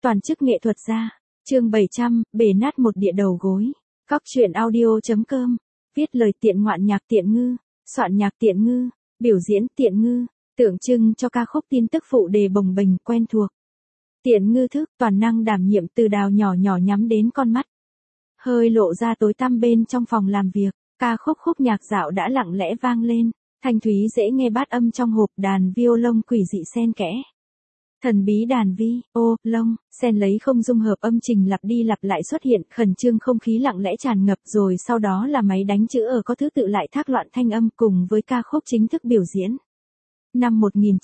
Toàn chức nghệ thuật gia. Chương 700, bể nát một địa đầu gối. Cóc truyện audio.com. Viết lời Tiện Ngoạn nhạc Tiện Ngư. Soạn nhạc Tiện Ngư. Biểu diễn Tiện Ngư. Tượng trưng cho ca khúc tin tức phụ đề bồng bềnh quen thuộc. Tiện Ngư thức toàn năng đảm nhiệm từ đào nhỏ nhỏ nhắm đến con mắt. Hơi lộ ra tối tăm bên trong phòng làm việc, ca khúc khúc nhạc dạo đã lặng lẽ vang lên, thanh thúy dễ nghe bát âm trong hộp đàn violon quỷ dị xen kẽ. Thần bí đàn vi, ô, lông, xen lấy không dung hợp âm trình lặp đi lặp lại xuất hiện, khẩn trương không khí lặng lẽ tràn ngập rồi sau đó là máy đánh chữ ở có thứ tự lại thác loạn thanh âm cùng với ca khúc chính thức biểu diễn. Năm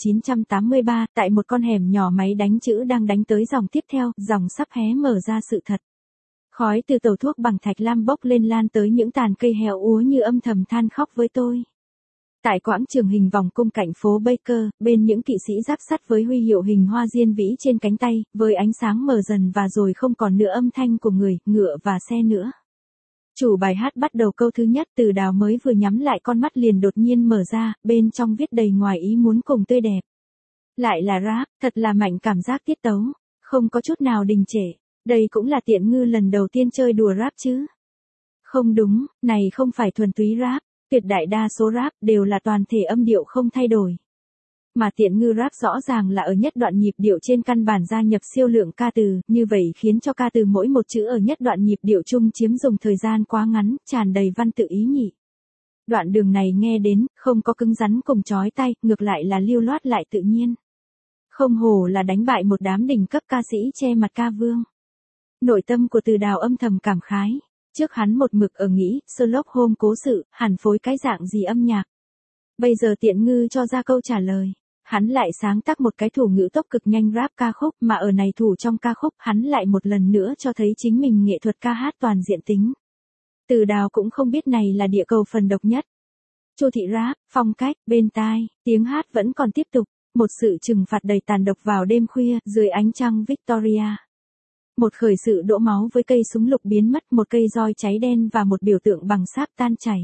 1983, tại một con hẻm nhỏ máy đánh chữ đang đánh tới dòng tiếp theo, dòng sắp hé mở ra sự thật. Khói từ tàu thuốc bằng thạch lam bốc lên lan tới những tàn cây héo úa như âm thầm than khóc với tôi. Tại quảng trường hình vòng cung cạnh phố Baker, bên những kỵ sĩ giáp sắt với huy hiệu hình hoa diên vĩ trên cánh tay, với ánh sáng mờ dần và rồi không còn nữa âm thanh của người, ngựa và xe nữa. Chủ bài hát bắt đầu câu thứ nhất, từ đào mới vừa nhắm lại con mắt liền đột nhiên mở ra, bên trong viết đầy ngoài ý muốn cùng tươi đẹp. Lại là rap, thật là mạnh cảm giác tiết tấu, không có chút nào đình trệ. Đây cũng là Tiện Ngư lần đầu tiên chơi đùa rap chứ. Không đúng, này không phải thuần túy rap, tuyệt đại đa số rap đều là toàn thể âm điệu không thay đổi. Mà Tiện Ngư rap rõ ràng là ở nhất đoạn nhịp điệu trên căn bản gia nhập siêu lượng ca từ, như vậy khiến cho ca từ mỗi một chữ ở nhất đoạn nhịp điệu chung chiếm dùng thời gian quá ngắn, tràn đầy văn tự ý nhị. Đoạn đường này nghe đến, không có cứng rắn cùng chói tai, ngược lại là lưu loát lại tự nhiên. Không hổ là đánh bại một đám đỉnh cấp ca sĩ che mặt ca vương. Nội tâm của Từ Đào âm thầm cảm khái. Trước hắn một mực ở nghĩ, Sherlock Holmes cố sự, hẳn phối cái dạng gì âm nhạc. Bây giờ Tiện Ngư cho ra câu trả lời. Hắn lại sáng tác một cái thủ ngữ tốc cực nhanh rap ca khúc mà ở này thủ trong ca khúc hắn lại một lần nữa cho thấy chính mình nghệ thuật ca hát toàn diện tính. Từ Đào cũng không biết này là địa cầu phần độc nhất. Chu thị rap, phong cách, bên tai, tiếng hát vẫn còn tiếp tục. Một sự trừng phạt đầy tàn độc vào đêm khuya, dưới ánh trăng Victoria. Một khởi sự đổ máu với cây súng lục biến mất, một cây roi cháy đen và một biểu tượng bằng sáp tan chảy.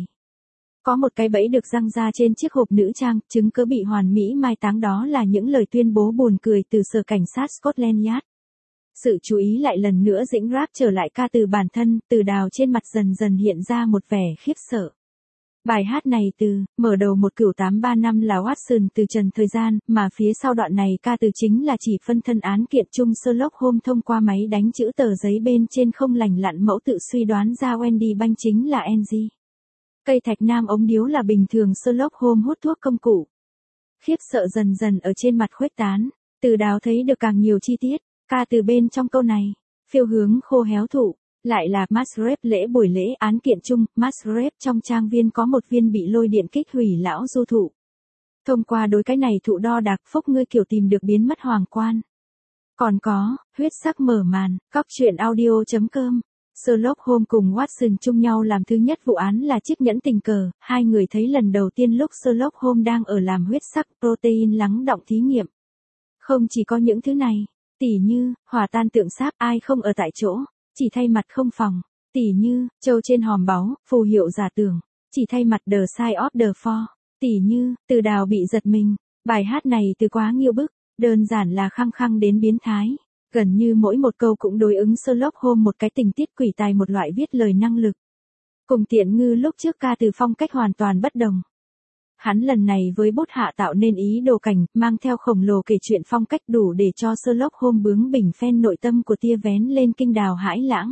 Có một cái bẫy được răng ra trên chiếc hộp nữ trang, chứng cứ bị hoàn mỹ mai táng, đó là những lời tuyên bố buồn cười từ sở cảnh sát Scotland Yard. Sự chú ý lại lần nữa dĩnh rap trở lại ca từ bản thân, Từ Đào trên mặt dần dần hiện ra một vẻ khiếp sợ. Bài hát này mở đầu một cửu 835 là Watson từ trần thời gian, mà phía sau đoạn này ca từ chính là chỉ phân thân án kiện chung Sherlock Holmes thông qua máy đánh chữ tờ giấy bên trên không lành lặn mẫu tự suy đoán ra Wendy Banh chính là Angie. Cây thạch nam ống điếu là bình thường Sherlock Holmes hút thuốc công cụ. Khiếp sợ dần dần ở trên mặt khuếch tán, Từ Đào thấy được càng nhiều chi tiết, ca từ bên trong câu này, phiêu hướng khô héo thụ. Lại là Masgrave lễ buổi lễ án kiện chung, Masgrave trong trang viên có một viên bị lôi điện kích hủy lão du thụ. Thông qua đối cái này thụ đo đạc phúc ngươi kiểu tìm được biến mất hoàng quan. Còn có, huyết sắc mở màn, cóc truyện audio.com. Sherlock Holmes cùng Watson chung nhau làm thứ nhất vụ án là chiếc nhẫn tình cờ, hai người thấy lần đầu tiên lúc Sherlock Holmes đang ở làm huyết sắc protein lắng đọng thí nghiệm. Không chỉ có những thứ này, tỉ như, hòa tan tượng sáp ai không ở tại chỗ. Chỉ thay mặt không phòng, tỉ như, châu trên hòm báu, phù hiệu giả tưởng, chỉ thay mặt the side of the four, tỉ như, Từ Đào bị giật mình, bài hát này từ quá nghiêu bức, đơn giản là khăng khăng đến biến thái, gần như mỗi một câu cũng đối ứng Sherlock Holmes một cái tình tiết quỷ tài, một loại viết lời năng lực. Cùng Tiện Ngư lúc trước ca từ phong cách hoàn toàn bất đồng. Hắn lần này với bút hạ tạo nên ý đồ cảnh, mang theo khổng lồ kể chuyện phong cách đủ để cho Sherlock Holmes bướng bỉnh phen nội tâm của tia vén lên kinh đào hãi lãng.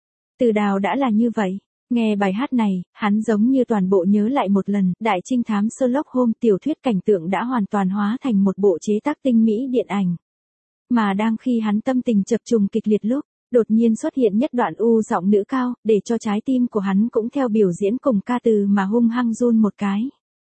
Từ Đào đã là như vậy, nghe bài hát này, hắn giống như toàn bộ nhớ lại một lần, đại trinh thám Sherlock Holmes tiểu thuyết cảnh tượng đã hoàn toàn hóa thành một bộ chế tác tinh mỹ điện ảnh. Mà đang khi hắn tâm tình chập trùng kịch liệt lúc, đột nhiên xuất hiện nhất đoạn giọng nữ cao, để cho trái tim của hắn cũng theo biểu diễn cùng ca từ mà hung hăng run một cái.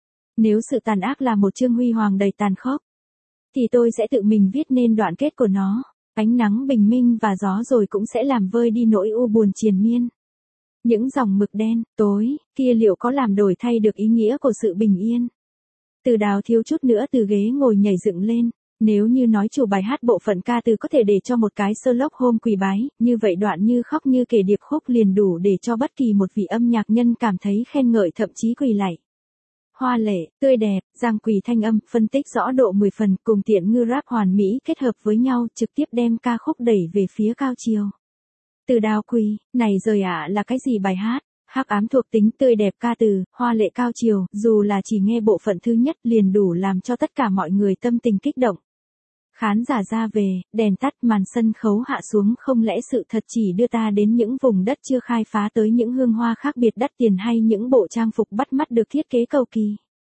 Nếu sự tàn ác là một chương huy hoàng đầy tàn khốc, thì tôi sẽ tự mình viết nên đoạn kết của nó. Ánh nắng bình minh và gió rồi cũng sẽ làm vơi đi nỗi u buồn triền miên. Những dòng mực đen, tối, kia liệu có làm đổi thay được ý nghĩa của sự bình yên? Từ Đào thiếu chút nữa từ ghế ngồi nhảy dựng lên. Nếu như nói chủ bài hát bộ phận ca từ có thể để cho một cái Sherlock Holmes quỳ bái, như vậy đoạn như khóc như kể điệp khúc liền đủ để cho bất kỳ một vị âm nhạc nhân cảm thấy khen ngợi thậm chí quỳ lạy. hoa lệ, tươi đẹp, Giang Quỳ thanh âm, phân tích rõ độ 10 phần, cùng Tiện Ngư rap hoàn mỹ kết hợp với nhau, trực tiếp đem ca khúc đẩy về phía cao chiều. Từ Đào Quỳ, này rời là cái gì bài hát? Hắc ám thuộc tính, tươi đẹp ca từ, hoa lệ cao chiều, dù là chỉ nghe bộ phận thứ nhất liền đủ làm cho tất cả mọi người tâm tình kích động. Khán giả ra về, đèn tắt, màn sân khấu hạ xuống, không lẽ sự thật chỉ đưa ta đến những vùng đất chưa khai phá, tới những hương hoa khác biệt đắt tiền, hay những bộ trang phục bắt mắt được thiết kế cầu kỳ.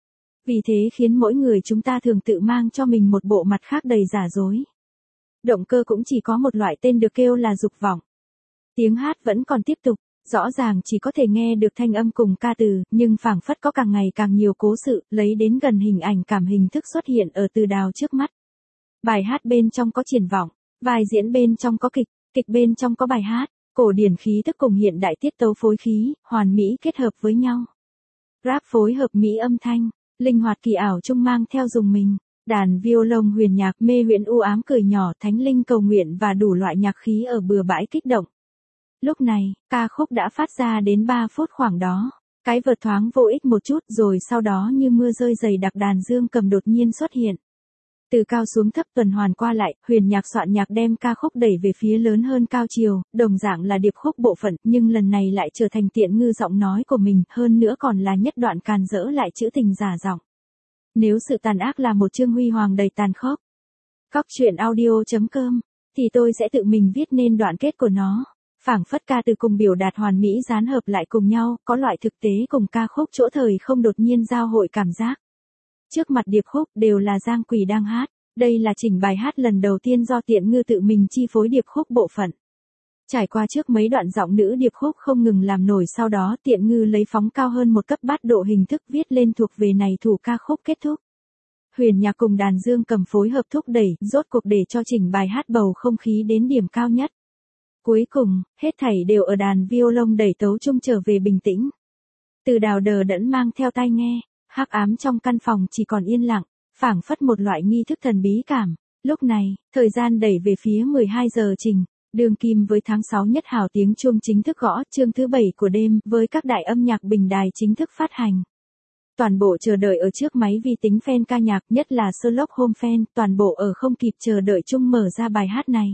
Vì thế khiến mỗi người chúng ta thường tự mang cho mình một bộ mặt khác đầy giả dối. Động cơ cũng chỉ có một loại tên được kêu là dục vọng. Tiếng hát vẫn còn tiếp tục, rõ ràng chỉ có thể nghe được thanh âm cùng ca từ, nhưng phảng phất có càng ngày càng nhiều cố sự, lấy đến gần hình ảnh cảm hình thức xuất hiện ở Từ Đào trước mắt. Bài hát bên trong có triển vọng, vai diễn bên trong có kịch, kịch bên trong có bài hát, cổ điển khí thức cùng hiện đại tiết tấu phối khí, hoàn mỹ kết hợp với nhau. Rap phối hợp mỹ âm thanh, linh hoạt kỳ ảo trung mang theo dùng mình, đàn violon huyền nhạc mê huyễn u ám cười nhỏ, thánh linh cầu nguyện và đủ loại nhạc khí ở bừa bãi kích động. Lúc này, ca khúc đã phát ra đến 3 phút khoảng đó. Cái vợt thoáng vô ích một chút, rồi sau đó như mưa rơi dày đặc, đàn dương cầm đột nhiên xuất hiện. Từ cao xuống thấp tuần hoàn qua lại, huyền nhạc soạn nhạc đem ca khúc đẩy về phía lớn hơn cao chiều, đồng dạng là điệp khúc bộ phận, nhưng lần này lại trở thành Tiện Ngư giọng nói của mình, hơn nữa còn là nhất đoạn càn dỡ lại trữ tình giả giọng. Nếu sự tàn ác là một chương huy hoàng đầy tàn khốc, Cóc truyện audio.com, thì tôi sẽ tự mình viết nên đoạn kết của nó. Phảng phất ca từ cùng biểu đạt hoàn mỹ dán hợp lại cùng nhau, có loại thực tế cùng ca khúc chỗ thời không đột nhiên giao hội cảm giác. Trước mặt điệp khúc đều là Giang Quỳ đang hát, đây là chỉnh bài hát lần đầu tiên do Tiện Ngư tự mình chi phối điệp khúc bộ phận. Trải qua trước mấy đoạn giọng nữ điệp khúc không ngừng làm nổi, sau đó Tiện Ngư lấy phóng cao hơn một cấp bát độ hình thức viết lên thuộc về này thủ ca khúc kết thúc. Huyền nhạc cùng đàn dương cầm phối hợp thúc đẩy, rốt cuộc để cho chỉnh bài hát bầu không khí đến điểm cao nhất. Cuối cùng, hết thảy đều ở đàn violon đẩy tấu chung trở về bình tĩnh. Từ Đào đờ đẫn mang theo tai nghe, hắc ám trong căn phòng chỉ còn yên lặng, phảng phất một loại nghi thức thần bí cảm. Lúc này, thời gian đẩy về phía 12 giờ trình, đương kim với tháng 6 nhất hào tiếng chuông chính thức gõ, chương thứ 7 của đêm, với các đại âm nhạc bình đài chính thức phát hành. Toàn bộ chờ đợi ở trước máy vi tính fan ca nhạc, nhất là Sherlock Holmes fan, toàn bộ ở không kịp chờ đợi chung mở ra bài hát này.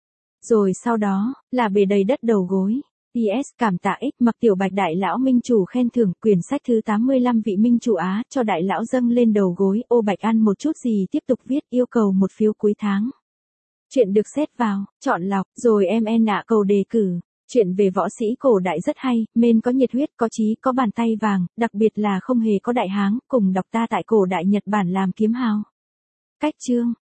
Rồi sau đó, là bề đầy đất đầu gối. PS cảm tạ X Mặc Tiểu Bạch đại lão minh chủ khen thưởng, quyển sách thứ 85 vị minh chủ Á, cho đại lão dâng lên đầu gối, ô Bạch ăn một chút gì tiếp tục viết, yêu cầu một phiếu cuối tháng. Chuyện được xét vào, chọn lọc, rồi em nạ cầu đề cử. Chuyện về võ sĩ cổ đại rất hay, men có nhiệt huyết, có chí, có bàn tay vàng, đặc biệt là không hề có đại háng, cùng đọc ta tại cổ đại Nhật Bản làm kiếm hào. Cách chương